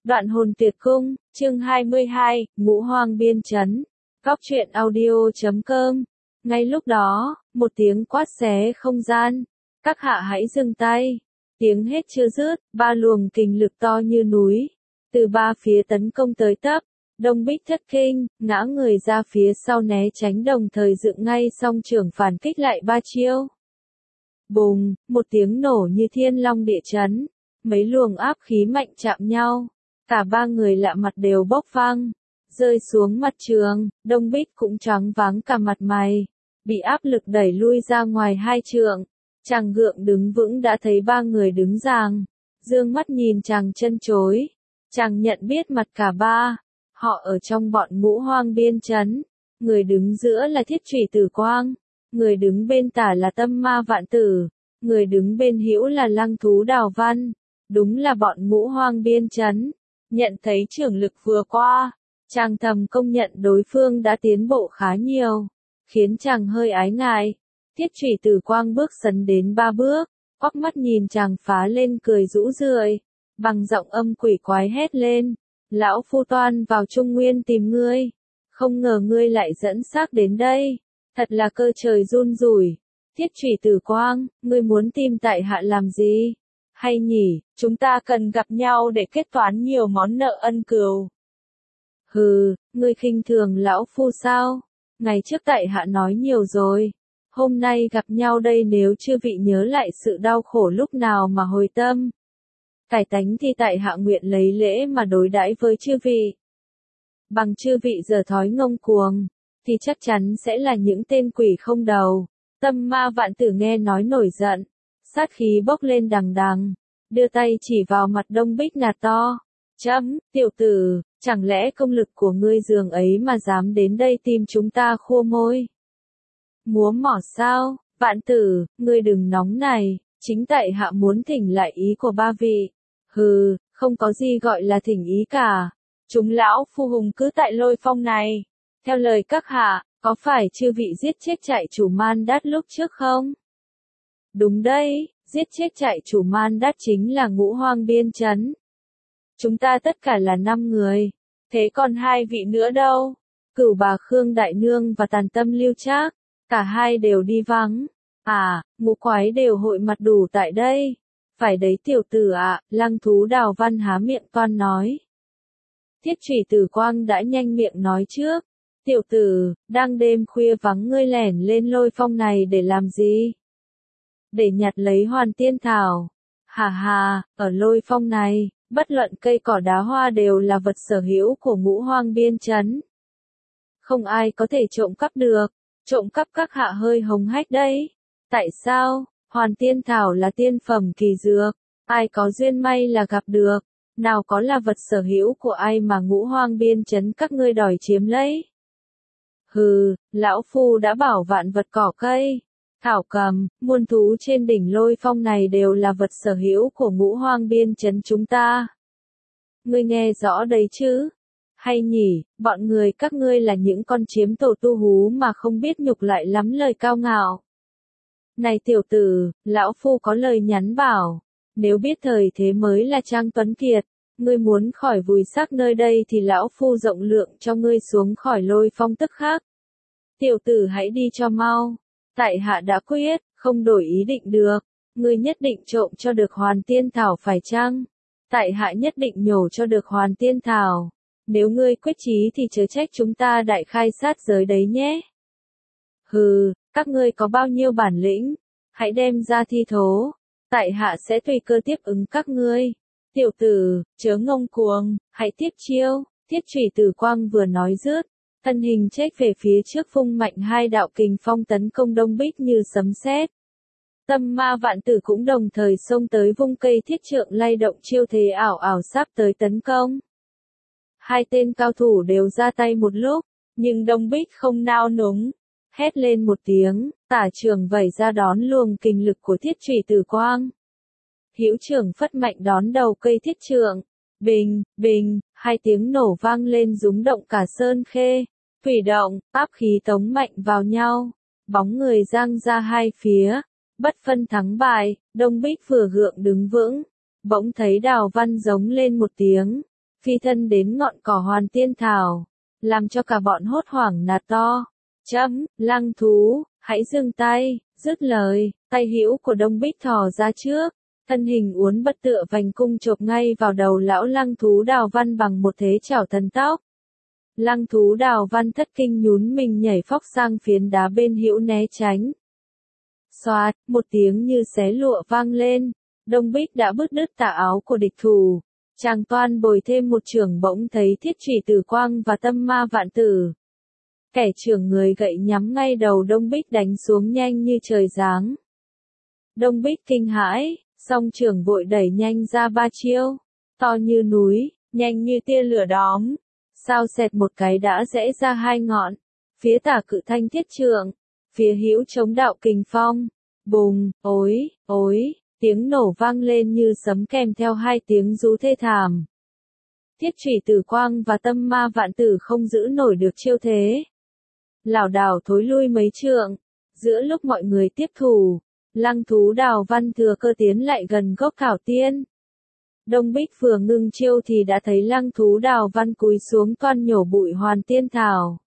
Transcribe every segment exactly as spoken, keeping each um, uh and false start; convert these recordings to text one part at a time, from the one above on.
Đoạn hồn tuyệt cung, chương hai mươi hai, Ngũ Hoang biên trấn. Góc truyện audio chấm com. Ngay lúc đó, một tiếng quát xé không gian. Các hạ hãy dừng tay. Tiếng hết chưa dứt, ba luồng kình lực to như núi. Từ ba phía tấn công tới tấp. Đông Bích thất kinh, ngã người ra phía sau né tránh đồng thời dựng ngay song trưởng phản kích lại ba chiêu. Bùng, một tiếng nổ như thiên long địa chấn. Mấy luồng áp khí mạnh chạm nhau. Cả ba người lạ mặt đều bốc văng, rơi xuống mặt trường, Đông Bích cũng choáng váng cả mặt mày, bị áp lực đẩy lui ra ngoài hai trượng. Chàng gượng đứng vững đã thấy ba người đứng giằng, dương mắt nhìn chàng chân chối. Chàng nhận biết mặt cả ba, họ ở trong bọn Ngũ Hoang biên trấn. Người đứng giữa là Thiết Chủy Tử Quang, người đứng bên tả là Tâm Ma Vạn Tử, người đứng bên hữu là Lăng Thú Đào Văn. Đúng là bọn Ngũ Hoang biên trấn. Nhận thấy trưởng lực vừa qua, chàng thầm công nhận đối phương đã tiến bộ khá nhiều, khiến chàng hơi ái ngại. Thiết Chủy Tử Quang bước sấn đến ba bước, quắc mắt nhìn chàng phá lên cười rũ rượi, bằng giọng âm quỷ quái hét lên, lão phu toan vào Trung Nguyên tìm ngươi, không ngờ ngươi lại dẫn xác đến đây, thật là cơ trời run rủi. Thiết Chủy Tử Quang, ngươi muốn tìm tại hạ làm gì? Hay nhỉ, chúng ta cần gặp nhau để kết toán nhiều món nợ ân cừu. Hừ, ngươi khinh thường lão phu sao? Ngày trước tại hạ nói nhiều rồi. Hôm nay gặp nhau đây nếu chư vị nhớ lại sự đau khổ lúc nào mà hồi tâm. Cải tánh thì tại hạ nguyện lấy lễ mà đối đãi với chư vị. Bằng chư vị giờ thói ngông cuồng, thì chắc chắn sẽ là những tên quỷ không đầu. Tâm Ma Vạn Tử nghe nói nổi giận. Sát khí bốc lên đằng đằng, đưa tay chỉ vào mặt Đông Bích nạt to. Chấm, tiểu tử, chẳng lẽ công lực của ngươi dường ấy mà dám đến đây tìm chúng ta khua môi? Múa mỏ sao? Vạn Tử, ngươi đừng nóng này, chính tại hạ muốn thỉnh lại ý của ba vị. Hừ, không có gì gọi là thỉnh ý cả. Chúng lão phu hùng cứ tại Lôi Phong này. Theo lời các hạ, có phải chư vị giết chết trại chủ Man Đát lúc trước không? Đúng đấy, giết chết trại chủ Man Đát chính là Ngũ Hoang biên trấn. Chúng ta tất cả là năm người. Thế còn hai vị nữa đâu? Cửu Bà Khương Đại Nương và Tàn Tâm Lưu Trác, cả hai đều đi vắng. À, ngũ quái đều hội mặt đủ tại đây. Phải đấy tiểu tử ạ, à, Lăng Thú Đào Văn há miệng toan nói. Thiết Chủy Tử Quang đã nhanh miệng nói trước. Tiểu tử, đang đêm khuya vắng ngươi lẻn lên Lôi Phong này để làm gì? Để nhặt lấy Hoàn Tiên Thảo. Hà hà, ở Lôi Phong này, bất luận cây cỏ đá hoa đều là vật sở hữu của Ngũ Hoang biên trấn. Không ai có thể trộm cắp được, trộm cắp các hạ hơi hống hách đấy. Tại sao? Hoàn Tiên Thảo là tiên phẩm kỳ dược, ai có duyên may là gặp được, nào có là vật sở hữu của ai mà Ngũ Hoang biên trấn các ngươi đòi chiếm lấy. Hừ, lão phu đã bảo vạn vật cỏ cây, thảo cầm, muôn thú trên đỉnh Lôi Phong này đều là vật sở hữu của Ngũ Hoang biên trấn chúng ta. Ngươi nghe rõ đấy chứ? Hay nhỉ, bọn người các ngươi là những con chiếm tổ tu hú mà không biết nhục lại lắm lời cao ngạo. Này tiểu tử, lão phu có lời nhắn bảo, nếu biết thời thế mới là Trang Tuấn Kiệt, ngươi muốn khỏi vùi xác nơi đây thì lão phu rộng lượng cho ngươi xuống khỏi Lôi Phong tức khắc. Tiểu tử hãy đi cho mau. Tại hạ đã quyết, không đổi ý định được. Ngươi nhất định trộm cho được Hoàn Tiên Thảo phải chăng? Tại hạ nhất định nhổ cho được Hoàn Tiên Thảo. Nếu ngươi quyết chí thì chớ trách chúng ta đại khai sát giới đấy nhé. Hừ, các ngươi có bao nhiêu bản lĩnh? Hãy đem ra thi thố. Tại hạ sẽ tùy cơ tiếp ứng các ngươi. Tiểu tử, chớ ngông cuồng, hãy tiếp chiêu. Thiết Chủy Tử Quang vừa nói dứt, thân hình chếch về phía trước vung mạnh hai đạo kình phong tấn công Đông Bích như sấm sét. Tâm Ma Vạn Tử cũng đồng thời xông tới vung cây thiết trượng lay động chiêu thế ảo ảo sắp tới tấn công. Hai tên cao thủ đều ra tay một lúc, nhưng Đông Bích không nao núng, hét lên một tiếng, tả trường vẩy ra đón luồng kình lực của Thiết Chủy Tử Quang. Hữu trưởng phất mạnh đón đầu cây thiết trượng, bình, bình, hai tiếng nổ vang lên rúng động cả sơn khê, thủy động, áp khí tống mạnh vào nhau, bóng người giang ra hai phía, bất phân thắng bại. Đông Bích vừa gượng đứng vững, bỗng thấy Đào Văn giống lên một tiếng, phi thân đến ngọn cỏ Hoàn Tiên Thảo, làm cho cả bọn hốt hoảng nạt to. Chấm, Lăng thú, hãy dừng tay, dứt lời, tay hữu của Đông Bích thò ra trước, thân hình uốn bất tựa vành cung chộp ngay vào đầu lão Lăng thú Đào Văn bằng một thế chảo thần tốc. Lăng thú Đào Văn thất kinh nhún mình nhảy phóc sang phiến đá bên hữu né tránh. Xoạt, một tiếng như xé lụa vang lên, Đông Bích đã bứt đứt tà áo của địch thủ. Chàng toan bồi thêm một chưởng bỗng thấy Thiết Trì Tử Quang và Tâm Ma Vạn Tử. Kẻ trưởng người gậy nhắm ngay đầu Đông Bích đánh xuống nhanh như trời giáng. Đông Bích kinh hãi, song trưởng vội đẩy nhanh ra ba chiêu, to như núi, nhanh như tia lửa đóm. Sao xẹt một cái đã rẽ ra hai ngọn, phía tả cự thanh thiết trượng, phía hữu chống đạo kình phong. Bùng, ối, ối, tiếng nổ vang lên như sấm kèm theo hai tiếng rú thê thảm. Thiết Trì Tử Quang và Tâm Ma Vạn Tử không giữ nổi được chiêu thế, lảo đảo thối lui mấy trượng. Giữa lúc mọi người tiếp thủ, Lăng thú Đào Văn thừa cơ tiến lại gần gốc thảo tiên. Đông Bích vừa ngưng chiêu thì đã thấy Lăng thú Đào Văn cúi xuống toan nhổ bụi Hoàn Tiên Thảo.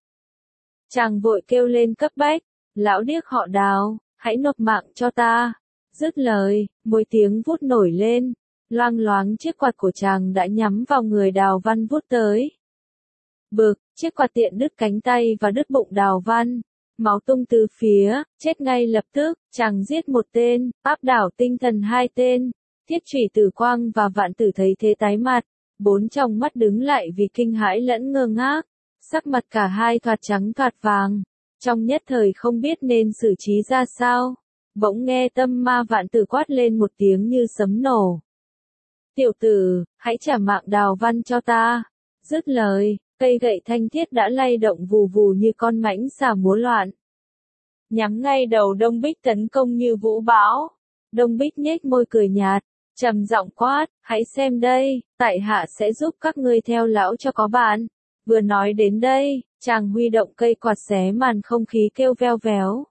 Chàng vội kêu lên cấp bách, lão điếc họ Đào, hãy nộp mạng cho ta. Dứt lời, một tiếng vút nổi lên, loang loáng chiếc quạt của chàng đã nhắm vào người Đào Văn vút tới. Bực, chiếc quạt tiện đứt cánh tay và đứt bụng Đào Văn, máu tung từ phía, chết ngay lập tức. Chàng giết một tên, áp đảo tinh thần hai tên. Thiết Trì Tử Quang và Vạn Tử thấy thế tái mặt, bốn tròng mắt đứng lại vì kinh hãi lẫn ngơ ngác, sắc mặt cả hai thoạt trắng thoạt vàng, trong nhất thời không biết nên xử trí ra sao. Bỗng nghe Tâm Ma Vạn Tử quát lên một tiếng như sấm nổ. Tiểu tử, hãy trả mạng Đào Văn cho ta. Dứt lời, cây gậy thanh thiết đã lay động vù vù như con mãnh xà múa loạn, nhắm ngay đầu Đông Bích tấn công như vũ bão. Đông Bích nhếch môi cười nhạt, trầm giọng quát, hãy xem đây, tại hạ sẽ giúp các ngươi theo lão cho có bạn. Vừa nói đến đây, chàng huy động cây quạt xé màn không khí kêu veo véo.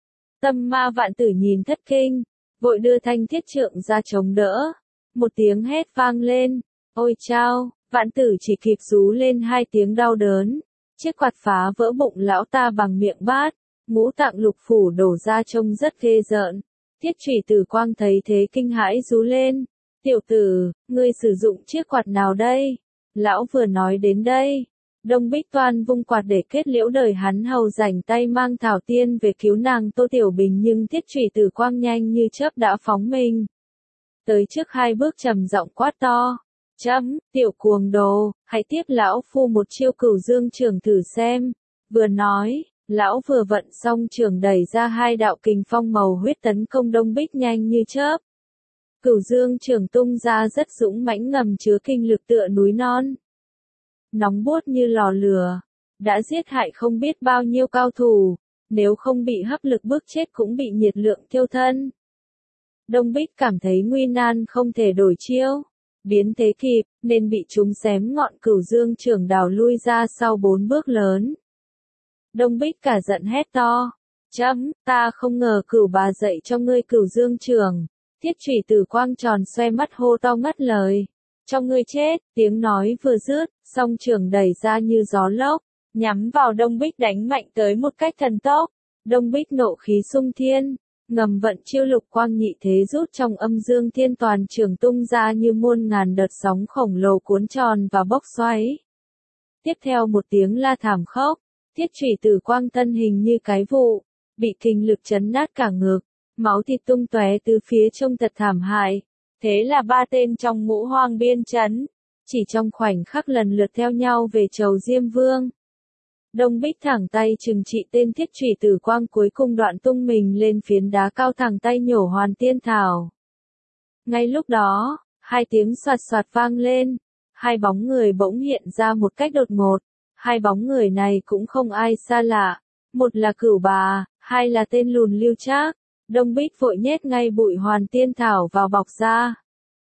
Tâm Ma Vạn Tử nhìn thất kinh, vội đưa thanh thiết trượng ra chống đỡ. Một tiếng hét vang lên, ôi chao, Vạn Tử chỉ kịp rú lên hai tiếng đau đớn. Chiếc quạt phá vỡ bụng lão ta bằng miệng bát, ngũ tạng lục phủ đổ ra trông rất ghê rợn. Thiết Trì Tử Quang thấy thế kinh hãi rú lên, tiểu tử, ngươi sử dụng chiếc quạt nào đây? Lão vừa nói đến đây, Đông Bích toan vung quạt để kết liễu đời hắn hầu rảnh tay mang thảo tiên về cứu nàng Tô Tiểu Bình, nhưng Thiết Trì Tử Quang nhanh như chớp đã phóng mình tới trước hai bước trầm giọng quát to, chấm, tiểu cuồng đồ, hãy tiếp lão phu một chiêu Cửu Dương Trường thử xem. Vừa nói, lão vừa vận xong trường đẩy ra hai đạo kình phong màu huyết tấn công Đông Bích nhanh như chớp. Cửu Dương Trường tung ra rất dũng mãnh, ngầm chứa kinh lực tựa núi non, nóng buốt như lò lửa, đã giết hại không biết bao nhiêu cao thủ, nếu không bị hấp lực bức chết cũng bị nhiệt lượng thiêu thân. Đông Bích cảm thấy nguy nan không thể đổi chiêu, biến thế kịp, nên bị chúng xém ngọn Cửu Dương Trường đào lui ra sau bốn bước lớn. Đông Bích cả giận hét to, chấm, ta không ngờ cửu bà dạy cho ngươi Cửu Dương Trường. Thiết Trì Tử Quang tròn xoe mắt hô to ngắt lời, cho ngươi chết. Tiếng nói vừa dứt, song trường đẩy ra như gió lốc, nhắm vào Đông Bích đánh mạnh tới một cách thần tốc. Đông Bích nộ khí sung thiên, ngầm vận chiêu Lục Quang Nhị Thế rút trong Âm Dương Thiên, toàn trường tung ra như muôn ngàn đợt sóng khổng lồ cuốn tròn và bốc xoáy. Tiếp theo một tiếng la thảm khốc, Thiết Trì Tử Quang thân hình như cái vụ, bị kình lực chấn nát cả ngực, máu thịt tung tóe từ phía trông thật thảm hại. Thế là ba tên trong Ngũ Hoang Biên Trấn, chỉ trong khoảnh khắc lần lượt theo nhau về chầu Diêm Vương. Đông Bích thẳng tay trừng trị tên Thiết Trì Tử Quang, cuối cùng đoạn tung mình lên phiến đá cao, thẳng tay nhổ Hoàn Tiên Thảo. Ngay lúc đó, hai tiếng soạt soạt vang lên, hai bóng người bỗng hiện ra một cách đột ngột. Hai bóng người này cũng không ai xa lạ, một là Cửu Bà, hai là tên lùn Lưu Trác. Đông Bích vội nhét ngay bụi Hoàn Tiên Thảo vào bọc ra,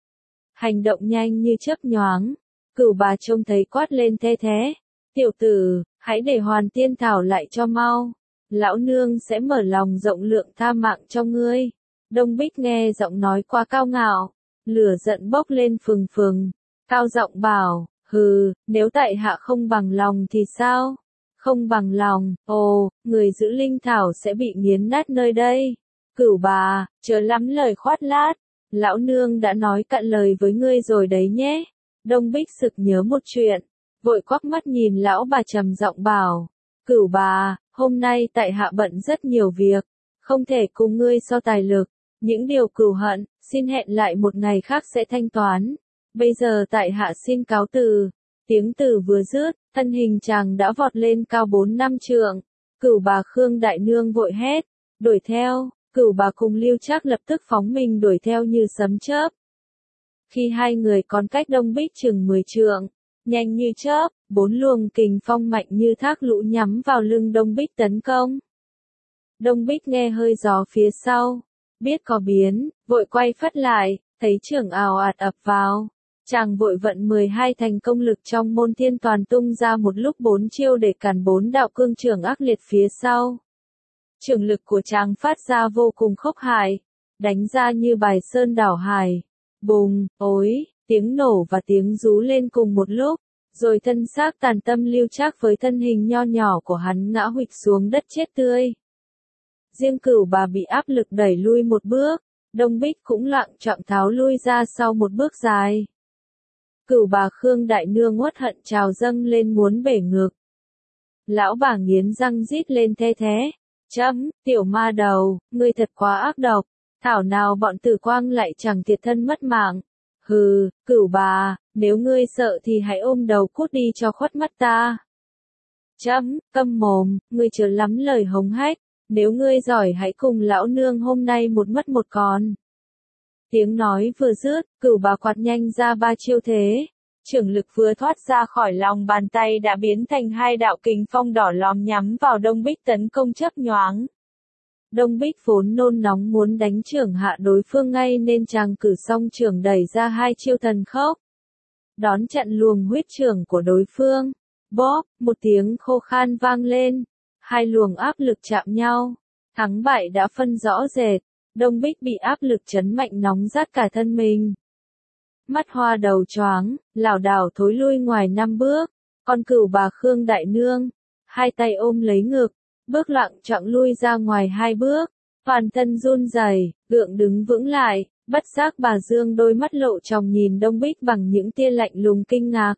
hành động nhanh như chớp nhoáng. Cửu Bà trông thấy quát lên the thế, tiểu tử, hãy để Hoàn Tiên Thảo lại cho mau, lão nương sẽ mở lòng rộng lượng tha mạng cho ngươi. Đông Bích nghe giọng nói quá cao ngạo, lửa giận bốc lên phừng phừng, cao giọng bảo, Hừ, nếu tại hạ không bằng lòng thì sao? Không bằng lòng, ồ, người giữ linh thảo sẽ bị nghiến nát nơi đây. Cửu bà, chớ lắm lời khoát lát, lão nương đã nói cạn lời với ngươi rồi đấy nhé. Đông Bích sực nhớ một chuyện, vội quắc mắt nhìn lão bà trầm giọng bảo, cửu bà, hôm nay tại hạ bận rất nhiều việc, không thể cùng ngươi so tài lực, những điều cửu hận, xin hẹn lại một ngày khác sẽ thanh toán. Bây giờ tại hạ xin cáo từ. Tiếng từ vừa dứt, thân hình chàng đã vọt lên cao bốn năm trượng. Cửu bà Khương Đại Nương vội hét, đuổi theo, cửu bà cùng Lưu Trác lập tức phóng mình đuổi theo như sấm chớp. Khi hai người còn cách Đông Bích chừng mười trượng, nhanh như chớp, bốn luồng kình phong mạnh như thác lũ nhắm vào lưng Đông Bích tấn công. Đông Bích nghe hơi gió phía sau, biết có biến, vội quay phất lại, thấy trưởng ào ạt ập vào. Chàng vội vận mười hai thành công lực trong môn thiên toàn tung ra một lúc bốn chiêu để cản bốn đạo cương trưởng ác liệt phía sau. Trường lực của chàng phát ra vô cùng khốc hại, đánh ra như bài sơn đảo hải. Bùng, ối, tiếng nổ và tiếng rú lên cùng một lúc, rồi thân xác tàn tâm Lưu Trác với thân hình nho nhỏ của hắn ngã huỵch xuống đất chết tươi. Riêng cửu bà bị áp lực đẩy lui một bước, Đông Bích cũng lặng trọng tháo lui ra sau một bước dài. Cửu bà Khương Đại Nương uất hận trào dâng lên muốn bể ngực. Lão bà nghiến răng rít lên the thế. Chấm, tiểu ma đầu, ngươi thật quá ác độc. Thảo nào bọn Tử Quang lại chẳng thiệt thân mất mạng. Hừ, cửu bà, nếu ngươi sợ thì hãy ôm đầu cút đi cho khuất mắt ta. Chấm, câm mồm, ngươi chớ lắm lời hống hách. Nếu ngươi giỏi hãy cùng lão nương hôm nay một mất một còn. Tiếng nói vừa dứt, cửu bà quạt nhanh ra ba chiêu thế. Trưởng lực vừa thoát ra khỏi lòng bàn tay đã biến thành hai đạo kình phong đỏ lòm nhắm vào Đông Bích tấn công chớp nhoáng. Đông Bích vốn nôn nóng muốn đánh trưởng hạ đối phương ngay nên chàng cử song trưởng đẩy ra hai chiêu thần khốc. Đón chặn luồng huyết trưởng của đối phương. Bóp, một tiếng khô khan vang lên. Hai luồng áp lực chạm nhau. Thắng bại đã phân rõ rệt. Đông Bích bị áp lực chấn mạnh nóng rát cả thân mình. Mắt hoa đầu choáng, lảo đảo thối lui ngoài năm bước. Còn cửu bà Khương Đại Nương, hai tay ôm lấy ngực, bước lặng trọng lui ra ngoài hai bước. Toàn thân run rẩy, gượng đứng vững lại, bất giác bà dương đôi mắt lộ tròng nhìn Đông Bích bằng những tia lạnh lùng kinh ngạc.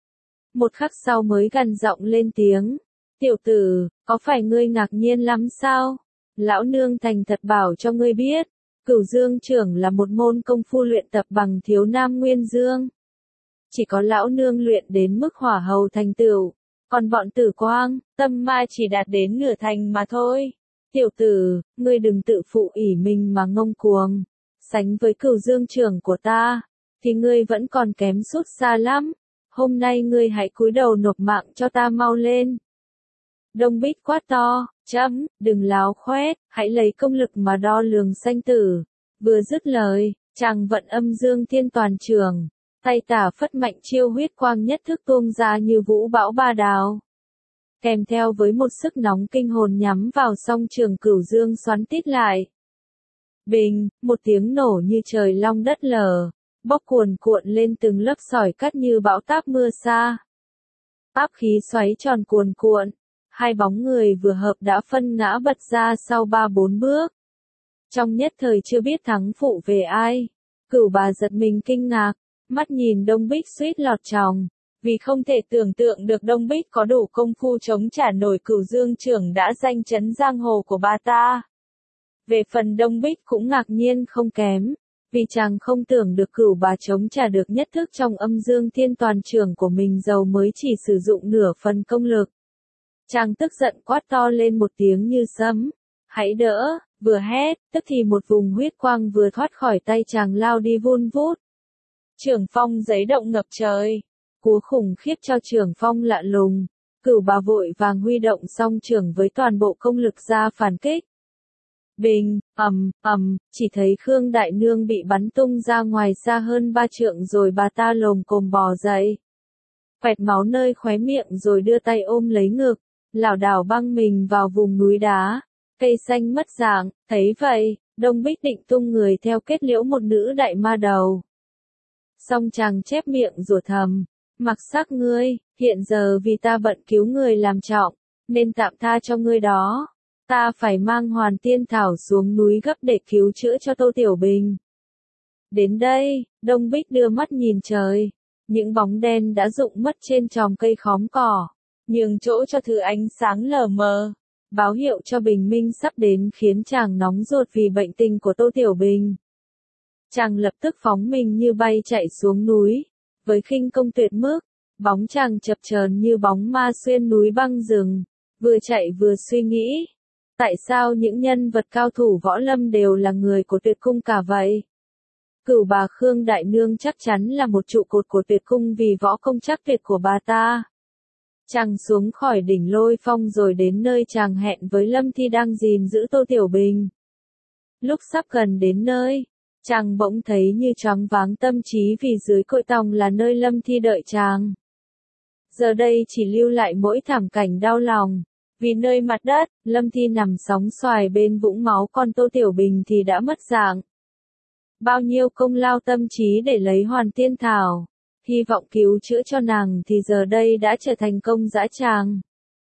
Một khắc sau mới gằn giọng lên tiếng. Tiểu tử, có phải ngươi ngạc nhiên lắm sao? Lão nương thành thật bảo cho ngươi biết, Cửu Dương trưởng là một môn công phu luyện tập bằng thiếu nam nguyên dương. Chỉ có lão nương luyện đến mức hỏa hầu thành tựu, còn bọn Tử Quang, tâm ma chỉ đạt đến nửa thành mà thôi. Tiểu tử, ngươi đừng tự phụ ỷ mình mà ngông cuồng, sánh với Cửu Dương trưởng của ta, thì ngươi vẫn còn kém sút xa lắm. Hôm nay ngươi hãy cúi đầu nộp mạng cho ta mau lên. Đông Bích quát to, chấm, đừng láo khoét, hãy lấy công lực mà đo lường sanh tử. Vừa dứt lời, chàng vận âm dương thiên toàn trường, tay tả phất mạnh chiêu huyết quang nhất thức tuông ra như vũ bão ba đào. Kèm theo với một sức nóng kinh hồn nhắm vào song trường Cửu Dương xoắn tít lại. Bình, một tiếng nổ như trời long đất lở, bốc cuồn cuộn lên từng lớp sỏi cát như bão táp mưa xa. Áp khí xoáy tròn cuồn cuộn. Hai bóng người vừa hợp đã phân ngã bật ra sau ba bốn bước. Trong nhất thời chưa biết thắng phụ về ai, cửu bà giật mình kinh ngạc, mắt nhìn Đông Bích suýt lọt tròng, vì không thể tưởng tượng được Đông Bích có đủ công phu chống trả nổi Cửu Dương trưởng đã danh chấn giang hồ của bà ta. Về phần Đông Bích cũng ngạc nhiên không kém, vì chàng không tưởng được cửu bà chống trả được nhất thức trong âm dương thiên toàn trưởng của mình dầu mới chỉ sử dụng nửa phần công lực. Chàng tức giận quát to lên một tiếng như sấm. Hãy đỡ, vừa hét, tức thì một vùng huyết quang vừa thoát khỏi tay chàng lao đi vun vút. Trưởng phong giấy động ngập trời. Cú khủng khiếp cho trưởng phong lạ lùng. Cửu bà vội vàng huy động song trưởng với toàn bộ công lực ra phản kích. Bình, ầm, ầm, chỉ thấy Khương Đại Nương bị bắn tung ra ngoài xa hơn ba trượng rồi bà ta lồm cồm bò dậy. Quẹt máu nơi khóe miệng rồi đưa tay ôm lấy ngực. Lảo đảo băng mình vào vùng núi đá, cây xanh mất dạng, thấy vậy, Đông Bích định tung người theo kết liễu một nữ đại ma đầu. Song chàng chép miệng rủa thầm, Mặc sắc ngươi, hiện giờ vì ta bận cứu người làm trọng, nên tạm tha cho ngươi đó. Ta phải mang Hoàn Tiên Thảo xuống núi gấp để cứu chữa cho Tô Tiểu Bình. Đến đây, Đông Bích đưa mắt nhìn trời. Những bóng đen đã rụng mất trên chòm cây khóm cỏ, nhường chỗ cho thứ ánh sáng lờ mờ, báo hiệu cho bình minh sắp đến khiến chàng nóng ruột vì bệnh tình của Tô Tiểu Bình. Chàng lập tức phóng mình như bay chạy xuống núi, với khinh công tuyệt mức, bóng chàng chập chờn như bóng ma xuyên núi băng rừng, vừa chạy vừa suy nghĩ. Tại sao những nhân vật cao thủ võ lâm đều là người của Tuyệt Cung cả vậy? Cửu bà Khương Đại Nương chắc chắn là một trụ cột của Tuyệt Cung vì võ công chắc tuyệt của bà ta. Chàng xuống khỏi đỉnh Lôi Phong rồi đến nơi chàng hẹn với Lâm Thi đang gìn giữ Tô Tiểu Bình. Lúc sắp gần đến nơi, chàng bỗng thấy như choáng váng tâm trí vì dưới cội tòng là nơi Lâm Thi đợi chàng. Giờ đây chỉ lưu lại mỗi thảm cảnh đau lòng, vì nơi mặt đất, Lâm Thi nằm sóng xoài bên vũng máu, còn Tô Tiểu Bình thì đã mất dạng. Bao nhiêu công lao tâm trí để lấy Hoàn Tiên Thảo, hy vọng cứu chữa cho nàng thì giờ đây đã trở thành công dã tràng.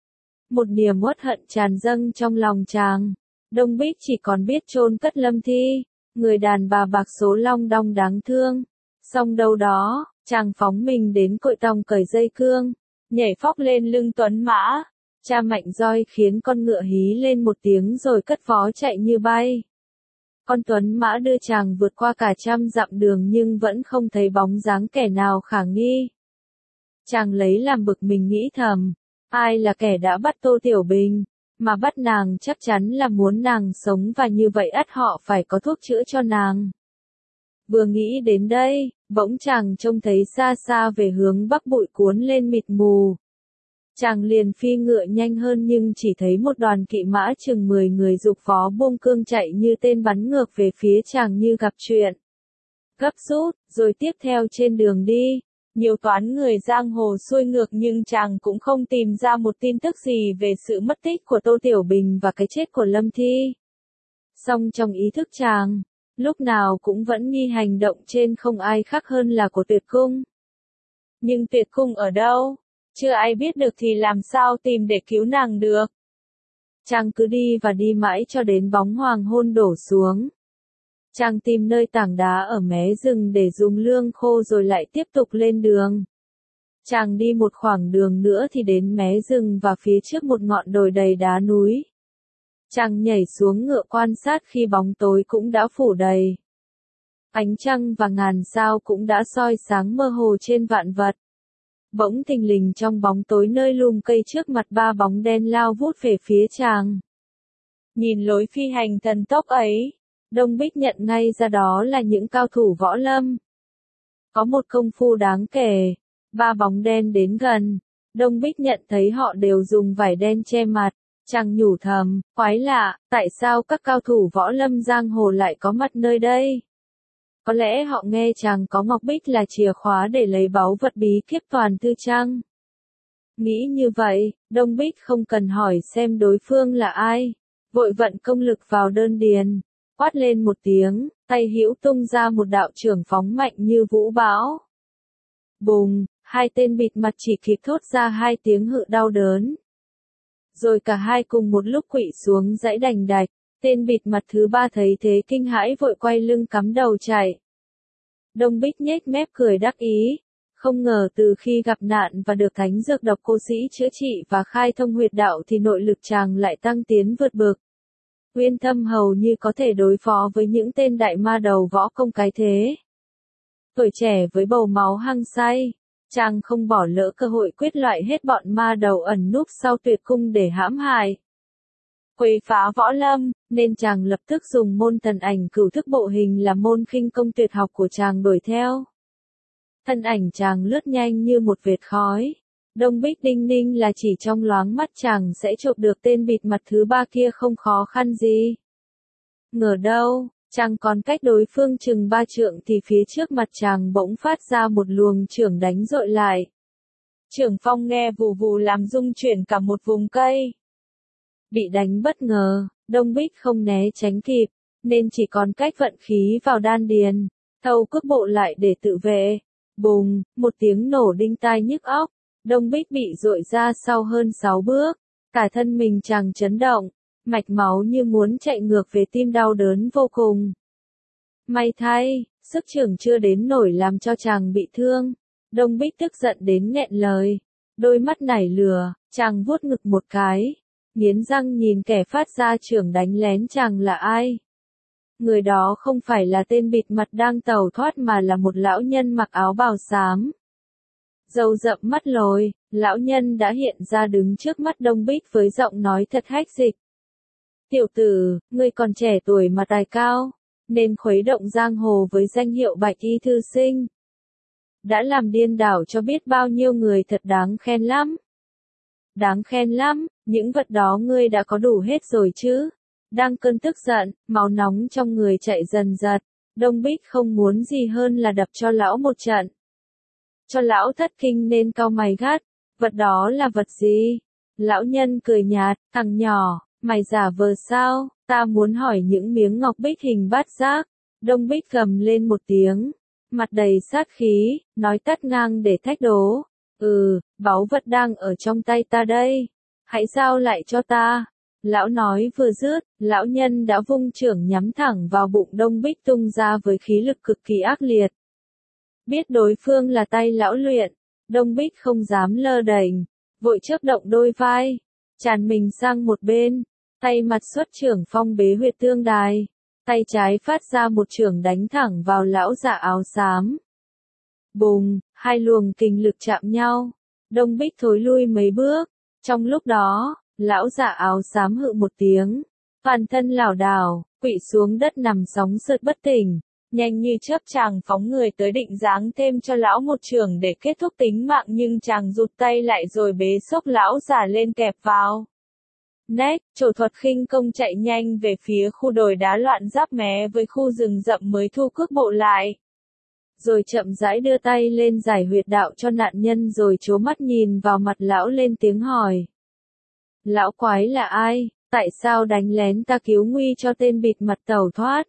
Một niềm uất hận tràn dâng trong lòng chàng, Đông Bích chỉ còn biết chôn cất Lâm Thi, người đàn bà bạc số long đong đáng thương. Xong đâu đó, chàng phóng mình đến cội tòng cởi dây cương, nhảy phóc lên lưng tuấn mã, cha mạnh roi khiến con ngựa hí lên một tiếng rồi cất vó chạy như bay. Con tuấn mã đưa chàng vượt qua cả trăm dặm đường nhưng vẫn không thấy bóng dáng kẻ nào khả nghi. Chàng lấy làm bực mình nghĩ thầm, ai là kẻ đã bắt Tô Tiểu Bình, mà bắt nàng chắc chắn là muốn nàng sống và như vậy ắt họ phải có thuốc chữa cho nàng. Vừa nghĩ đến đây, bỗng chàng trông thấy xa xa về hướng bắc bụi cuốn lên mịt mù. Chàng liền phi ngựa nhanh hơn nhưng chỉ thấy một đoàn kỵ mã chừng mười người giục vó buông cương chạy như tên bắn ngược về phía chàng như gặp chuyện. Gấp rút, rồi tiếp theo trên đường đi, nhiều toán người giang hồ xuôi ngược nhưng chàng cũng không tìm ra một tin tức gì về sự mất tích của Tô Tiểu Bình và cái chết của Lâm Thi. Song trong ý thức chàng, lúc nào cũng vẫn nghi hành động trên không ai khác hơn là của Tuyệt Cung. Nhưng Tuyệt Cung ở đâu? Chưa ai biết được thì làm sao tìm để cứu nàng được. Chàng cứ đi và đi mãi cho đến bóng hoàng hôn đổ xuống. Chàng tìm nơi tảng đá ở mé rừng để dùng lương khô rồi lại tiếp tục lên đường. Chàng đi một khoảng đường nữa thì đến mé rừng và phía trước một ngọn đồi đầy đá núi. Chàng nhảy xuống ngựa quan sát khi bóng tối cũng đã phủ đầy. Ánh trăng và ngàn sao cũng đã soi sáng mơ hồ trên vạn vật. Bỗng thình lình trong bóng tối nơi lùm cây trước mặt ba bóng đen lao vút về phía chàng. Nhìn lối phi hành thần tốc ấy, Đông Bích nhận ngay ra đó là những cao thủ võ lâm. Có một công phu đáng kể, ba bóng đen đến gần, Đông Bích nhận thấy họ đều dùng vải đen che mặt, chàng nhủ thầm, quái lạ, tại sao các cao thủ võ lâm giang hồ lại có mặt nơi đây? Có lẽ họ nghe chàng có ngọc bích là chìa khóa để lấy báu vật bí kíp toàn thư chăng? Nghĩ như vậy, Đông Bích không cần hỏi xem đối phương là ai, vội vận công lực vào đơn điền, quát lên một tiếng, tay hữu tung ra một đạo chưởng phóng mạnh như vũ bão. Bùng, hai tên bịt mặt chỉ kịp thốt ra hai tiếng hự đau đớn. Rồi cả hai cùng một lúc quỵ xuống dãy đành đạch. Tên bịt mặt thứ ba thấy thế kinh hãi vội quay lưng cắm đầu chạy. Đông Bích nhếch mép cười đắc ý, không ngờ từ khi gặp nạn và được thánh dược độc cô sĩ chữa trị và khai thông huyệt đạo thì nội lực chàng lại tăng tiến vượt bực. Uyên thâm hầu như có thể đối phó với những tên đại ma đầu võ công cái thế. Tuổi trẻ với bầu máu hăng say, chàng không bỏ lỡ cơ hội quyết loại hết bọn ma đầu ẩn núp sau Tuyệt Cung để hãm hại. Quấy phá võ lâm, nên chàng lập tức dùng môn thần ảnh cửu thức bộ hình là môn khinh công tuyệt học của chàng đuổi theo. Thân ảnh chàng lướt nhanh như một vệt khói. Đông Bích đinh ninh là chỉ trong loáng mắt chàng sẽ chộp được tên bịt mặt thứ ba kia không khó khăn gì. Ngờ đâu, chàng còn cách đối phương chừng ba trượng thì phía trước mặt chàng bỗng phát ra một luồng chưởng đánh dội lại. Chưởng phong nghe vù vù làm rung chuyển cả một vùng cây. Bị đánh bất ngờ, Đông Bích không né tránh kịp, nên chỉ còn cách vận khí vào đan điền, thâu cước bộ lại để tự vệ. Bùng, một tiếng nổ đinh tai nhức óc, Đông Bích bị dội ra sau hơn sáu bước, cả thân mình chàng chấn động, mạch máu như muốn chạy ngược về tim đau đớn vô cùng. May thay, sức trưởng chưa đến nổi làm cho chàng bị thương. Đông Bích tức giận đến nghẹn lời, đôi mắt nảy lửa, chàng vuốt ngực một cái, nghiến răng nhìn kẻ phát ra trưởng đánh lén chàng là ai. Người đó không phải là tên bịt mặt đang tẩu thoát mà là một lão nhân mặc áo bào xám. Râu rậm mắt lồi, lão nhân đã hiện ra đứng trước mắt Đông Bích với giọng nói thật hách dịch. Tiểu tử, ngươi còn trẻ tuổi mà tài cao, nên khuấy động giang hồ với danh hiệu bạch y thư sinh. Đã làm điên đảo cho biết bao nhiêu người thật đáng khen lắm. Đáng khen lắm, những vật đó ngươi đã có đủ hết rồi chứ. Đang cơn tức giận, máu nóng trong người chạy dần dật, Đông Bích không muốn gì hơn là đập cho lão một trận. Cho lão thất kinh nên cau mày gắt, vật đó là vật gì? Lão nhân cười nhạt, thằng nhỏ, mày giả vờ sao, ta muốn hỏi những miếng ngọc bích hình bát giác. Đông Bích gầm lên một tiếng, mặt đầy sát khí, nói tắt ngang để thách đố. Ừ, báu vật đang ở trong tay ta đây, hãy giao lại cho ta. Lão nói vừa dứt, lão nhân đã vung chưởng nhắm thẳng vào bụng Đông Bích tung ra với khí lực cực kỳ ác liệt. Biết đối phương là tay lão luyện, Đông Bích không dám lơ đễnh, vội chớp động đôi vai, tràn mình sang một bên, tay mặt xuất chưởng phong bế huyệt tương đài, tay trái phát ra một chưởng đánh thẳng vào lão già áo xám. Bùng, hai luồng kình lực chạm nhau, Đông Bích thối lui mấy bước, trong lúc đó, lão già áo xám hự một tiếng, toàn thân lảo đảo, quỵ xuống đất nằm sóng sượt bất tỉnh. Nhanh như chớp chàng phóng người tới định giáng thêm cho lão một chưởng để kết thúc tính mạng nhưng chàng rụt tay lại rồi bế xốc lão già lên kẹp vào. Nét, trổ thuật khinh công chạy nhanh về phía khu đồi đá loạn giáp mé với khu rừng rậm mới thu cước bộ lại. Rồi chậm rãi đưa tay lên giải huyệt đạo cho nạn nhân rồi trố mắt nhìn vào mặt lão lên tiếng hỏi. Lão quái là ai, tại sao đánh lén ta cứu nguy cho tên bịt mặt tẩu thoát?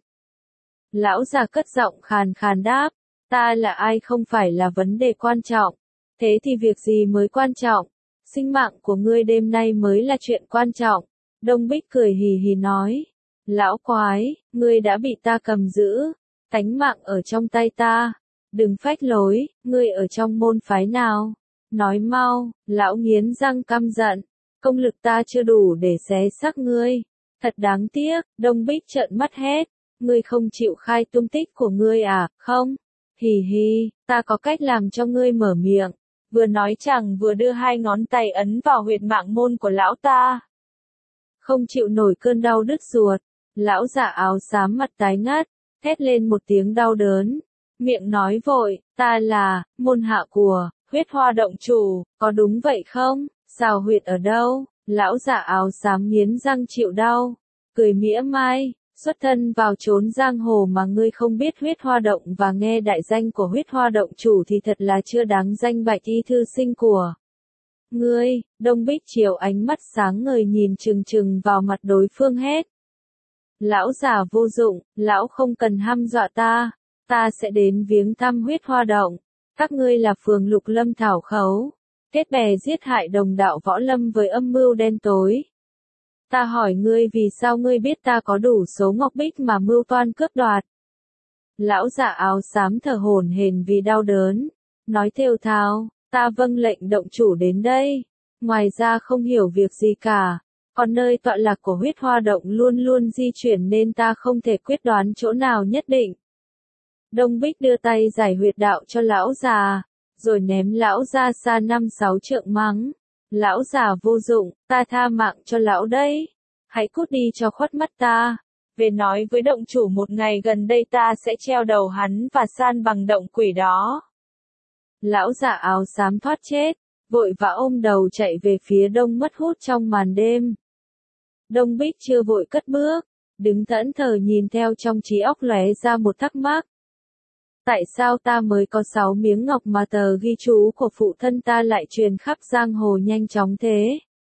Lão già cất giọng khàn khàn đáp, ta là ai không phải là vấn đề quan trọng, thế thì việc gì mới quan trọng, sinh mạng của ngươi đêm nay mới là chuyện quan trọng. Đông Bích cười hì hì nói, lão quái, ngươi đã bị ta cầm giữ, tánh mạng ở trong tay ta, đừng phách lối, ngươi ở trong môn phái nào, nói mau. Lão nghiến răng căm giận, công lực ta chưa đủ để xé xác ngươi, thật đáng tiếc. Đông Bích trợn mắt hét, ngươi không chịu khai tung tích của ngươi à, không? Hì hì, ta có cách làm cho ngươi mở miệng. Vừa nói chàng vừa đưa hai ngón tay ấn vào huyệt mạng môn của lão ta. Không chịu nổi cơn đau đứt ruột, lão già áo xám mặt tái ngắt, thét lên một tiếng đau đớn, miệng nói vội, ta là, môn hạ của, huyết hoa động chủ, có đúng vậy không? Sao huyệt ở đâu? Lão già áo xám nghiến răng chịu đau, cười mỉa mai. Xuất thân vào chốn giang hồ mà ngươi không biết huyết hoa động và nghe đại danh của huyết hoa động chủ thì thật là chưa đáng danh bạch y thư sinh của ngươi. Đông Bích chiều ánh mắt sáng ngời nhìn chừng chừng vào mặt đối phương hét. Lão già vô dụng, lão không cần hăm dọa ta, ta sẽ đến viếng thăm huyết hoa động. Các ngươi là phường Lục Lâm Thảo Khấu, kết bè giết hại đồng đạo võ lâm với âm mưu đen tối. Ta hỏi ngươi vì sao ngươi biết ta có đủ số ngọc bích mà mưu toan cướp đoạt? Lão già áo xám thở hổn hển vì đau đớn, nói thều thào, ta vâng lệnh động chủ đến đây, ngoài ra không hiểu việc gì cả, còn nơi tọa lạc của huyết hoa động luôn luôn di chuyển nên ta không thể quyết đoán chỗ nào nhất định. Đông Bích đưa tay giải huyệt đạo cho lão già, rồi ném lão ra xa năm sáu trượng mắng. Lão già vô dụng, ta tha mạng cho lão đấy, hãy cút đi cho khuất mắt ta, về nói với động chủ một ngày gần đây ta sẽ treo đầu hắn và san bằng động quỷ đó. Lão già áo xám thoát chết, vội vã ôm đầu chạy về phía đông mất hút trong màn đêm. Đông Bích chưa vội cất bước, đứng thẫn thờ nhìn theo trong trí óc lóe ra một thắc mắc. Tại sao ta mới có sáu miếng ngọc mà tờ ghi chú của phụ thân ta lại truyền khắp giang hồ nhanh chóng thế?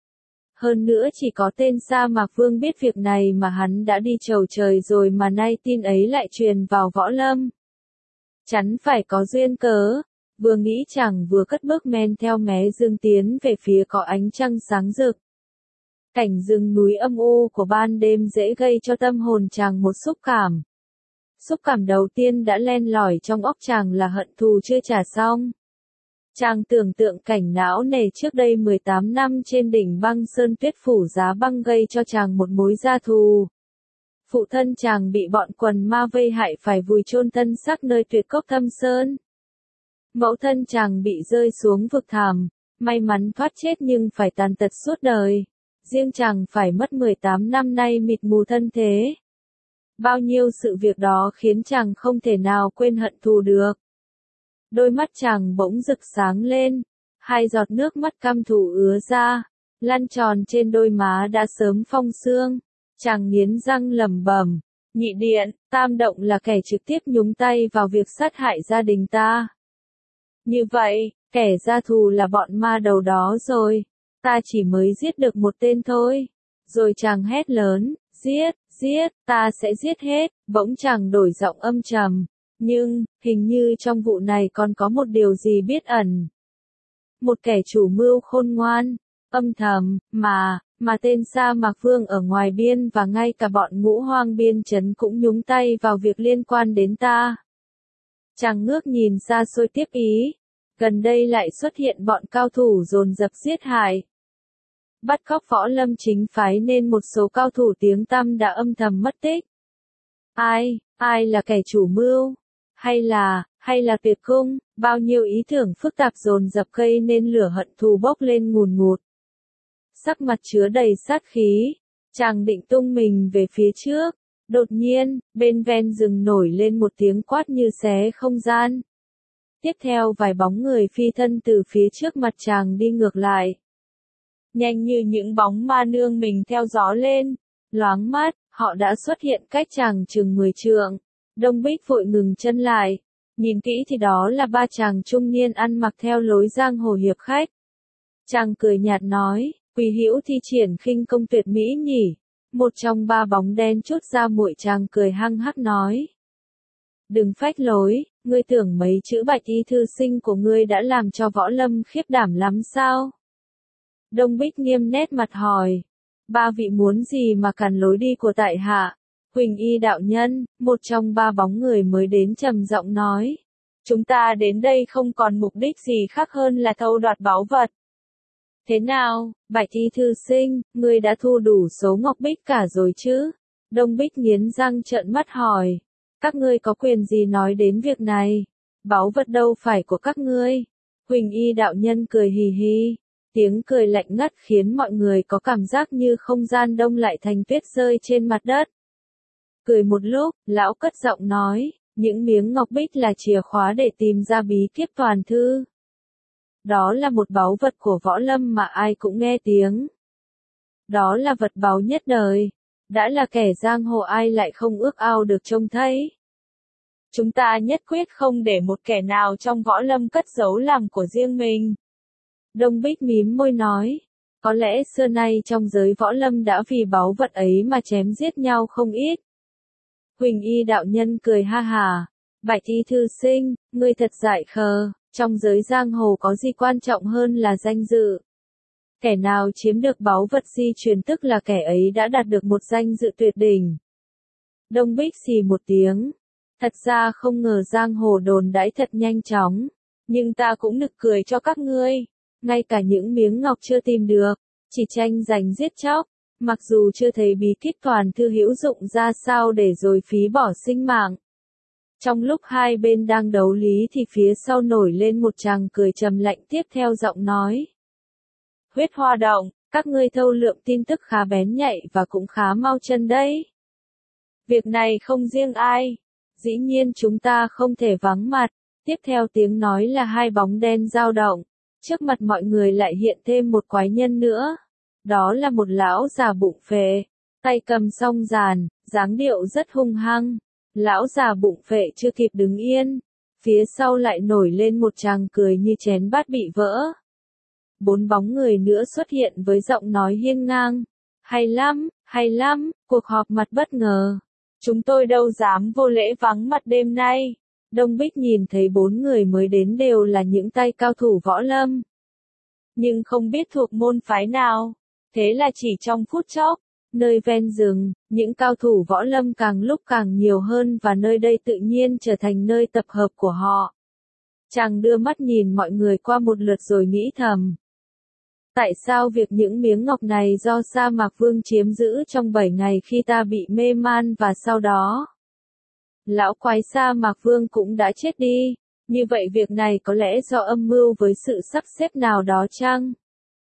Hơn nữa chỉ có tên Sa Mạc Vương biết việc này mà hắn đã đi chầu trời rồi mà nay tin ấy lại truyền vào võ lâm. Chắn phải có duyên cớ, Vừa nghĩ chàng vừa cất bước men theo mé dương tiến về phía có ánh trăng sáng rực. Cảnh rừng núi âm u của ban đêm dễ gây cho tâm hồn chàng một xúc cảm. Xúc cảm đầu tiên đã len lỏi trong óc chàng là hận thù chưa trả xong. Chàng tưởng tượng cảnh não nề trước đây mười tám năm trên đỉnh băng sơn tuyết phủ giá băng gây cho chàng một mối gia thù. Phụ thân chàng bị bọn quần ma vây hại phải vùi chôn thân xác nơi tuyệt cốc thâm sơn. Mẫu thân chàng bị rơi xuống vực thẳm, may mắn thoát chết nhưng phải tàn tật suốt đời. Riêng chàng phải mất mười tám năm nay mịt mù thân thế. Bao nhiêu sự việc đó khiến chàng không thể nào quên hận thù được. Đôi mắt chàng bỗng rực sáng lên, hai giọt nước mắt căm thù ứa ra, lăn tròn trên đôi má đã sớm phong sương. Chàng nghiến răng lẩm bẩm, nhị điện, Tam Động là kẻ trực tiếp nhúng tay vào việc sát hại gia đình ta. Như vậy, kẻ ra thù là bọn ma đầu đó rồi, ta chỉ mới giết được một tên thôi. Rồi chàng hét lớn, giết, giết, ta sẽ giết hết, bỗng chàng đổi giọng âm trầm. Nhưng, hình như trong vụ này còn có một điều gì biết ẩn. Một kẻ chủ mưu khôn ngoan, âm thầm, mà, mà tên Sa Mạc Vương ở ngoài biên và ngay cả bọn Ngũ Hoang biên trấn cũng nhúng tay vào việc liên quan đến ta. Chàng ngước nhìn xa xôi tiếp ý, gần đây lại xuất hiện bọn cao thủ dồn dập giết hại. Bắt cóc võ lâm chính phái nên một số cao thủ tiếng tăm đã âm thầm mất tích. Ai, ai là kẻ chủ mưu? Hay là, hay là Tuyệt Cung? Bao nhiêu ý tưởng phức tạp dồn dập gây nên lửa hận thù bốc lên ngùn ngụt. Sắc mặt chứa đầy sát khí, chàng định tung mình về phía trước. Đột nhiên, bên ven rừng nổi lên một tiếng quát như xé không gian. Tiếp theo vài bóng người phi thân từ phía trước mặt chàng đi ngược lại. Nhanh như những bóng ma nương mình theo gió lên, loáng mắt, họ đã xuất hiện cách chàng chừng mười trượng. Đông Bích vội ngừng chân lại, nhìn kỹ thì đó là ba chàng trung niên ăn mặc theo lối giang hồ hiệp khách. Chàng cười nhạt nói, Quý hữu thi triển khinh công tuyệt mỹ nhỉ. Một trong ba bóng đen chốt ra muội chàng cười hăng hắc nói. Đừng phách lối, ngươi tưởng mấy chữ bạch y thư sinh của ngươi đã làm cho võ lâm khiếp đảm lắm sao? Đông Bích nghiêm nét mặt hỏi. Ba vị muốn gì mà cản lối đi của tại hạ? Huỳnh y đạo nhân, một trong ba bóng người mới đến trầm giọng nói. Chúng ta đến đây không còn mục đích gì khác hơn là thâu đoạt báu vật. Thế nào, Bạch y thư sinh, ngươi đã thu đủ số ngọc bích cả rồi chứ? Đông Bích nghiến răng trợn mắt hỏi. Các ngươi có quyền gì nói đến việc này? Báu vật đâu phải của các ngươi. Huỳnh y đạo nhân cười hì hì. Tiếng cười lạnh ngắt khiến mọi người có cảm giác như không gian đông lại thành tuyết rơi trên mặt đất. Cười một lúc, lão cất giọng nói, những miếng ngọc bích là chìa khóa để tìm ra bí kíp toàn thư. Đó là một báu vật của võ lâm mà ai cũng nghe tiếng. Đó là vật báu nhất đời. Đã là kẻ giang hồ ai lại không ước ao được trông thấy. Chúng ta nhất quyết không để một kẻ nào trong võ lâm cất giấu làm của riêng mình. Đông Bích mím môi nói, có lẽ xưa nay trong giới võ lâm đã vì báu vật ấy mà chém giết nhau không ít. Huỳnh y đạo nhân cười ha hà, Bạch y thư sinh, ngươi thật dại khờ, trong giới giang hồ có gì quan trọng hơn là danh dự. Kẻ nào chiếm được báu vật di truyền tức là kẻ ấy đã đạt được một danh dự tuyệt đỉnh. Đông Bích xì một tiếng, thật ra không ngờ giang hồ đồn đãi thật nhanh chóng, nhưng ta cũng nực cười cho các ngươi. Ngay cả những miếng ngọc chưa tìm được, chỉ tranh giành giết chóc, mặc dù chưa thấy bí kíp toàn thư hữu dụng ra sao để rồi phí bỏ sinh mạng. Trong lúc hai bên đang đấu lý thì phía sau nổi lên một chàng cười trầm lạnh tiếp theo giọng nói. Huyết Hoa Động, các ngươi thâu lượm tin tức khá bén nhạy và cũng khá mau chân đấy. Việc này không riêng ai, dĩ nhiên chúng ta không thể vắng mặt. Tiếp theo tiếng nói là hai bóng đen dao động. Trước mặt mọi người lại hiện thêm một quái nhân nữa. Đó là một lão già bụng phệ, tay cầm song giàn, dáng điệu rất hung hăng. Lão già bụng phệ chưa kịp đứng yên, phía sau lại nổi lên một tràng cười như chén bát bị vỡ. Bốn bóng người nữa xuất hiện với giọng nói hiên ngang. Hay lắm, hay lắm, cuộc họp mặt bất ngờ. Chúng tôi đâu dám vô lễ vắng mặt đêm nay. Đông Bích nhìn thấy bốn người mới đến đều là những tay cao thủ võ lâm. Nhưng không biết thuộc môn phái nào. Thế là chỉ trong phút chốc, nơi ven rừng, những cao thủ võ lâm càng lúc càng nhiều hơn và nơi đây tự nhiên trở thành nơi tập hợp của họ. Chàng đưa mắt nhìn mọi người qua một lượt rồi nghĩ thầm. Tại sao việc những miếng ngọc này do Sa Mạc Vương chiếm giữ trong bảy ngày khi ta bị mê man và sau đó lão quái Sa Mạc Vương cũng đã chết đi, như vậy việc này có lẽ do âm mưu với sự sắp xếp nào đó chăng?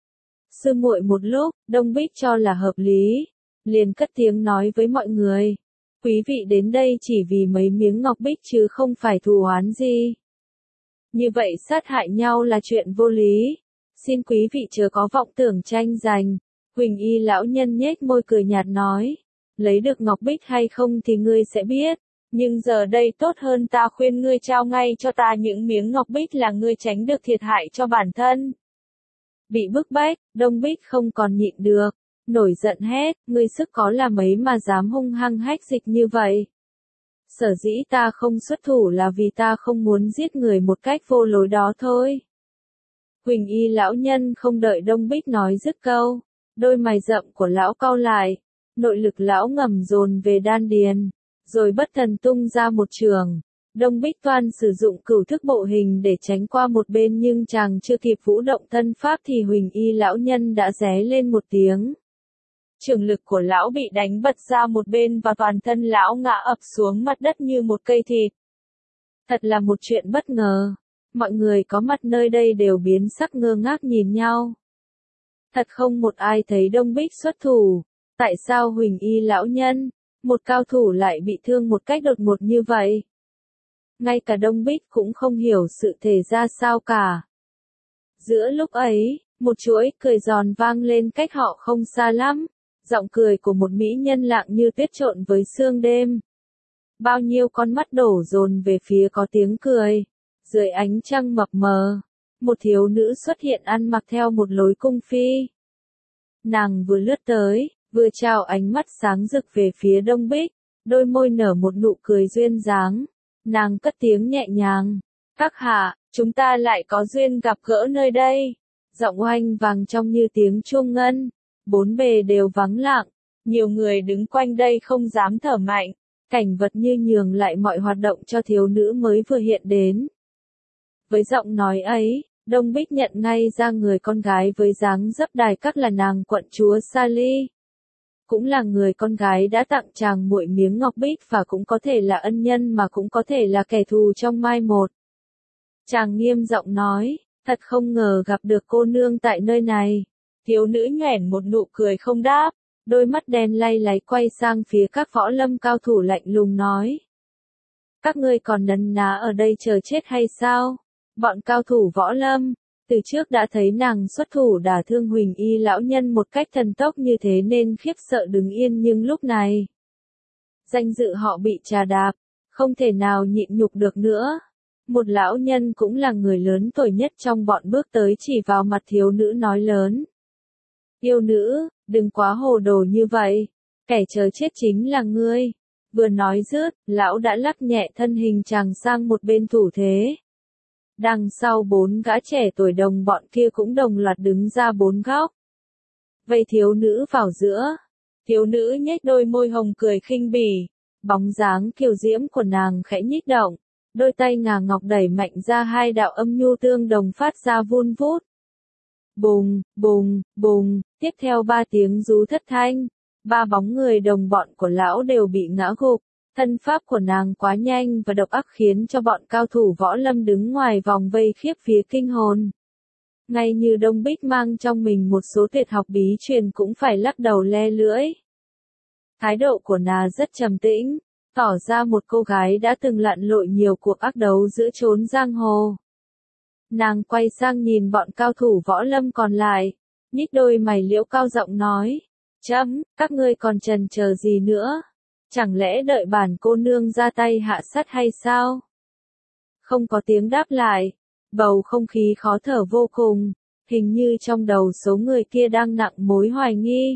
Sư muội một lúc, Đông Bích cho là hợp lý, liền cất tiếng nói với mọi người. Quý vị đến đây chỉ vì mấy miếng ngọc bích chứ không phải thù oán gì. Như vậy sát hại nhau là chuyện vô lý. Xin quý vị chớ có vọng tưởng tranh giành. Huỳnh Y lão nhân nhếch môi cười nhạt nói. Lấy được ngọc bích hay không thì ngươi sẽ biết. Nhưng giờ đây tốt hơn ta khuyên ngươi trao ngay cho ta những miếng ngọc bích là ngươi tránh được thiệt hại cho bản thân. Bị bức bách, Đông Bích không còn nhịn được. Nổi giận hét, ngươi sức có là mấy mà dám hung hăng hách dịch như vậy. Sở dĩ ta không xuất thủ là vì ta không muốn giết người một cách vô lối đó thôi. Huỳnh Y lão nhân không đợi Đông Bích nói dứt câu. Đôi mày rậm của lão cau lại. Nội lực lão ngầm dồn về đan điền. Rồi bất thần tung ra một trường. Đông Bích toan sử dụng cửu thức bộ hình để tránh qua một bên nhưng chàng chưa kịp vũ động thân pháp thì Huỳnh Y lão nhân đã ré lên một tiếng. Trường lực của lão bị đánh bật ra một bên và toàn thân lão ngã ập xuống mặt đất như một cây thịt. Thật là một chuyện bất ngờ. Mọi người có mặt nơi đây đều biến sắc ngơ ngác nhìn nhau. Thật không một ai thấy Đông Bích xuất thủ. Tại sao Huỳnh Y lão nhân, một cao thủ lại bị thương một cách đột ngột như vậy? Ngay cả Đông Bích cũng không hiểu sự thể ra sao cả. Giữa lúc ấy, một chuỗi cười giòn vang lên cách họ không xa lắm. Giọng cười của một mỹ nhân lặng như tuyết trộn với sương đêm. Bao nhiêu con mắt đổ dồn về phía có tiếng cười. Dưới ánh trăng mập mờ, một thiếu nữ xuất hiện ăn mặc theo một lối cung phi. Nàng vừa lướt tới, vừa trao ánh mắt sáng rực về phía Đông Bích, đôi môi nở một nụ cười duyên dáng. Nàng cất tiếng nhẹ nhàng. Các hạ, chúng ta lại có duyên gặp gỡ nơi đây. Giọng oanh vàng trong như tiếng chuông ngân. Bốn bề đều vắng lặng. Nhiều người đứng quanh đây không dám thở mạnh. Cảnh vật như nhường lại mọi hoạt động cho thiếu nữ mới vừa hiện đến. Với giọng nói ấy, Đông Bích nhận ngay ra người con gái với dáng dấp đài các là nàng quận chúa Sally. Cũng là người con gái đã tặng chàng muội miếng ngọc bích và cũng có thể là ân nhân mà cũng có thể là kẻ thù trong mai một. Chàng nghiêm giọng nói, thật không ngờ gặp được cô nương tại nơi này. Thiếu nữ nhoẻn một nụ cười không đáp, đôi mắt đen lay láy quay sang phía các võ lâm cao thủ lạnh lùng nói. Các ngươi còn nấn ná ở đây chờ chết hay sao? Bọn cao thủ võ lâm, từ trước đã thấy nàng xuất thủ đả thương Huỳnh Y lão nhân một cách thần tốc như thế nên khiếp sợ đứng yên nhưng lúc này. Danh dự họ bị trà đạp, không thể nào nhịn nhục được nữa. Một lão nhân cũng là người lớn tuổi nhất trong bọn bước tới chỉ vào mặt thiếu nữ nói lớn. Yêu nữ, đừng quá hồ đồ như vậy, kẻ chờ chết chính là ngươi. Vừa nói dứt, lão đã lắc nhẹ thân hình chàng sang một bên thủ thế. Đằng sau bốn gã trẻ tuổi đồng bọn kia cũng đồng loạt đứng ra bốn góc. Vây thiếu nữ vào giữa. Thiếu nữ nhếch đôi môi hồng cười khinh bỉ. Bóng dáng kiều diễm của nàng khẽ nhích động. Đôi tay ngà ngọc đẩy mạnh ra hai đạo âm nhu tương đồng phát ra vun vút. Bùng, bùng, bùng, tiếp theo ba tiếng rú thất thanh. Ba bóng người đồng bọn của lão đều bị ngã gục. Thân pháp của nàng quá nhanh và độc ác khiến cho bọn cao thủ võ lâm đứng ngoài vòng vây khiếp phía kinh hồn. Ngay như Đông Bích mang trong mình một số tuyệt học bí truyền cũng phải lắc đầu le lưỡi. Thái độ của nàng rất trầm tĩnh, tỏ ra một cô gái đã từng lặn lội nhiều cuộc ác đấu giữa chốn giang hồ. Nàng quay sang nhìn bọn cao thủ võ lâm còn lại, nhích đôi mày liễu cao giọng nói, chấm, các ngươi còn chần chờ gì nữa? Chẳng lẽ đợi bản cô nương ra tay hạ sát hay sao? Không có tiếng đáp lại, bầu không khí khó thở vô cùng, hình như trong đầu số người kia đang nặng mối hoài nghi.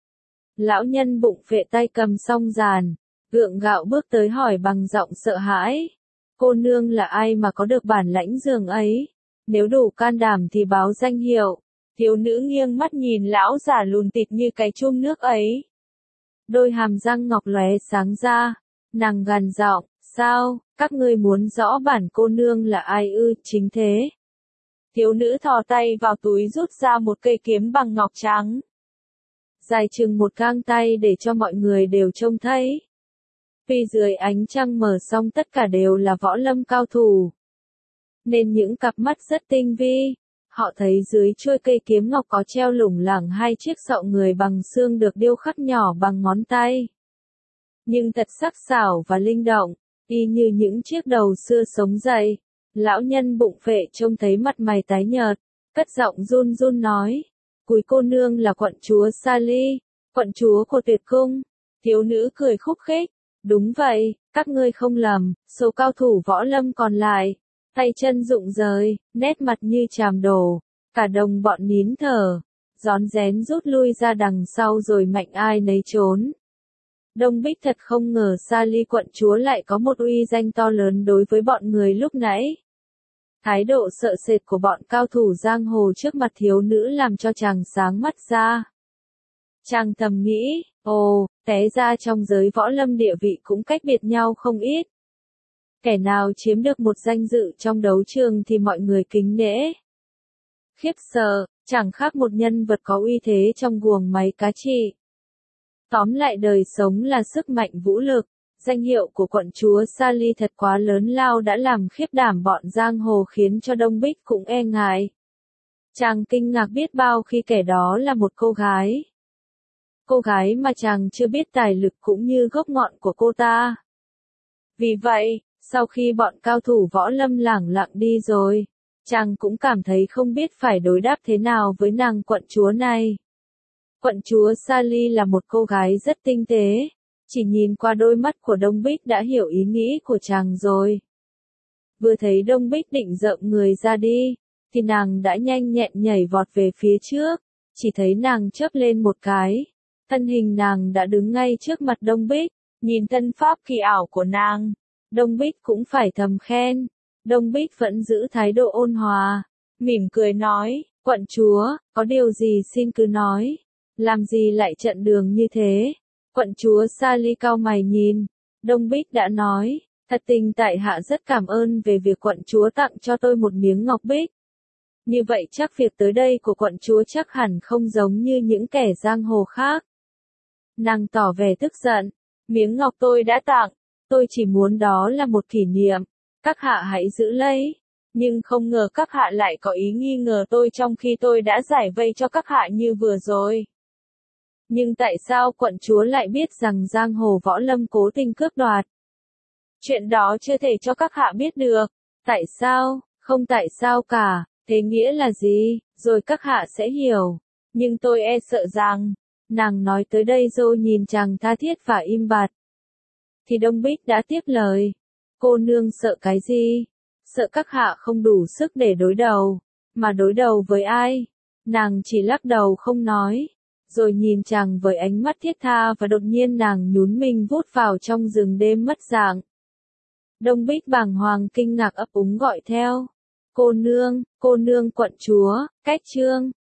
Lão nhân bụng phệ tay cầm song giàn, gượng gạo bước tới hỏi bằng giọng sợ hãi. cô nương là ai mà có được bản lãnh dường ấy, nếu đủ can đảm thì báo danh hiệu. Thiếu nữ nghiêng mắt nhìn lão già lùn tịt như cái chum nước ấy. Đôi hàm răng ngọc lóe sáng ra, nàng gằn giọng, sao, các ngươi muốn rõ bản cô nương là ai ư? Chính thế. Thiếu nữ thò tay vào túi rút ra một cây kiếm bằng ngọc trắng. Dài chừng một gang tay để cho mọi người đều trông thấy. Vì dưới ánh trăng mờ song tất cả đều là võ lâm cao thủ. Nên những cặp mắt rất tinh vi. Họ thấy dưới chuôi cây kiếm ngọc có treo lủng lẳng hai chiếc sọ người bằng xương được điêu khắc nhỏ bằng ngón tay. Nhưng thật sắc sảo và linh động, y như những chiếc đầu xưa sống dậy. Lão nhân bụng phệ trông thấy mặt mày tái nhợt, cất giọng run run nói. Cúi cô nương là quận chúa Sally, quận chúa của Tuyệt Cung. Thiếu nữ cười khúc khích. Đúng vậy, các ngươi không lầm, số cao thủ võ lâm còn lại. Tay chân rụng rời, nét mặt như chàm đổ, cả đồng bọn nín thở, rón rén rút lui ra đằng sau rồi mạnh ai nấy trốn. Đông Bích thật không ngờ Sally quận chúa lại có một uy danh to lớn đối với bọn người lúc nãy. Thái độ sợ sệt của bọn cao thủ giang hồ trước mặt thiếu nữ làm cho chàng sáng mắt ra. Chàng thầm nghĩ, ồ, té ra trong giới võ lâm địa vị cũng cách biệt nhau không ít. Kẻ nào chiếm được một danh dự trong đấu trường thì mọi người kính nể. Khiếp sợ, chẳng khác một nhân vật có uy thế trong guồng máy cá trị. Tóm lại đời sống là sức mạnh vũ lực, danh hiệu của quận chúa Sally thật quá lớn lao đã làm khiếp đảm bọn giang hồ khiến cho Đông Bích cũng e ngại. Chàng kinh ngạc biết bao khi kẻ đó là một cô gái. Cô gái mà chàng chưa biết tài lực cũng như gốc ngọn của cô ta. Vì vậy, sau khi bọn cao thủ võ lâm lẳng lặng đi rồi, chàng cũng cảm thấy không biết phải đối đáp thế nào với nàng quận chúa này. Quận chúa Sally là một cô gái rất tinh tế, chỉ nhìn qua đôi mắt của Đông Bích đã hiểu ý nghĩ của chàng rồi. Vừa thấy Đông Bích định rợm người ra đi, thì nàng đã nhanh nhẹn nhảy vọt về phía trước, chỉ thấy nàng chớp lên một cái, thân hình nàng đã đứng ngay trước mặt Đông Bích, nhìn thân pháp kỳ ảo của nàng. Đông Bích cũng phải thầm khen. Đông Bích vẫn giữ thái độ ôn hòa, mỉm cười nói, quận chúa, có điều gì xin cứ nói, làm gì lại trận đường như thế. Quận chúa Sally cau mày nhìn, Đông Bích đã nói, thật tình tại hạ rất cảm ơn về việc quận chúa tặng cho tôi một miếng ngọc bích. Như vậy chắc việc tới đây của quận chúa chắc hẳn không giống như những kẻ giang hồ khác. Nàng tỏ vẻ tức giận, miếng ngọc tôi đã tặng. Tôi chỉ muốn đó là một kỷ niệm, các hạ hãy giữ lấy, nhưng không ngờ các hạ lại có ý nghi ngờ tôi trong khi tôi đã giải vây cho các hạ như vừa rồi. Nhưng tại sao quận chúa lại biết rằng giang hồ võ lâm cố tình cướp đoạt? Chuyện đó chưa thể cho các hạ biết được. Tại sao? Không tại sao cả, thế nghĩa là gì? Rồi các hạ sẽ hiểu. Nhưng tôi e sợ rằng, nàng nói tới đây rồi nhìn chàng tha thiết và im bặt. Thì Đông Bích đã tiếp lời. Cô nương sợ cái gì? Sợ các hạ không đủ sức để đối đầu. Mà đối đầu với ai? Nàng chỉ lắc đầu không nói. Rồi nhìn chàng với ánh mắt thiết tha và đột nhiên nàng nhún mình vút vào trong rừng đêm mất dạng. Đông Bích bàng hoàng kinh ngạc ấp úng gọi theo. Cô nương, cô nương quận chúa, cách chương.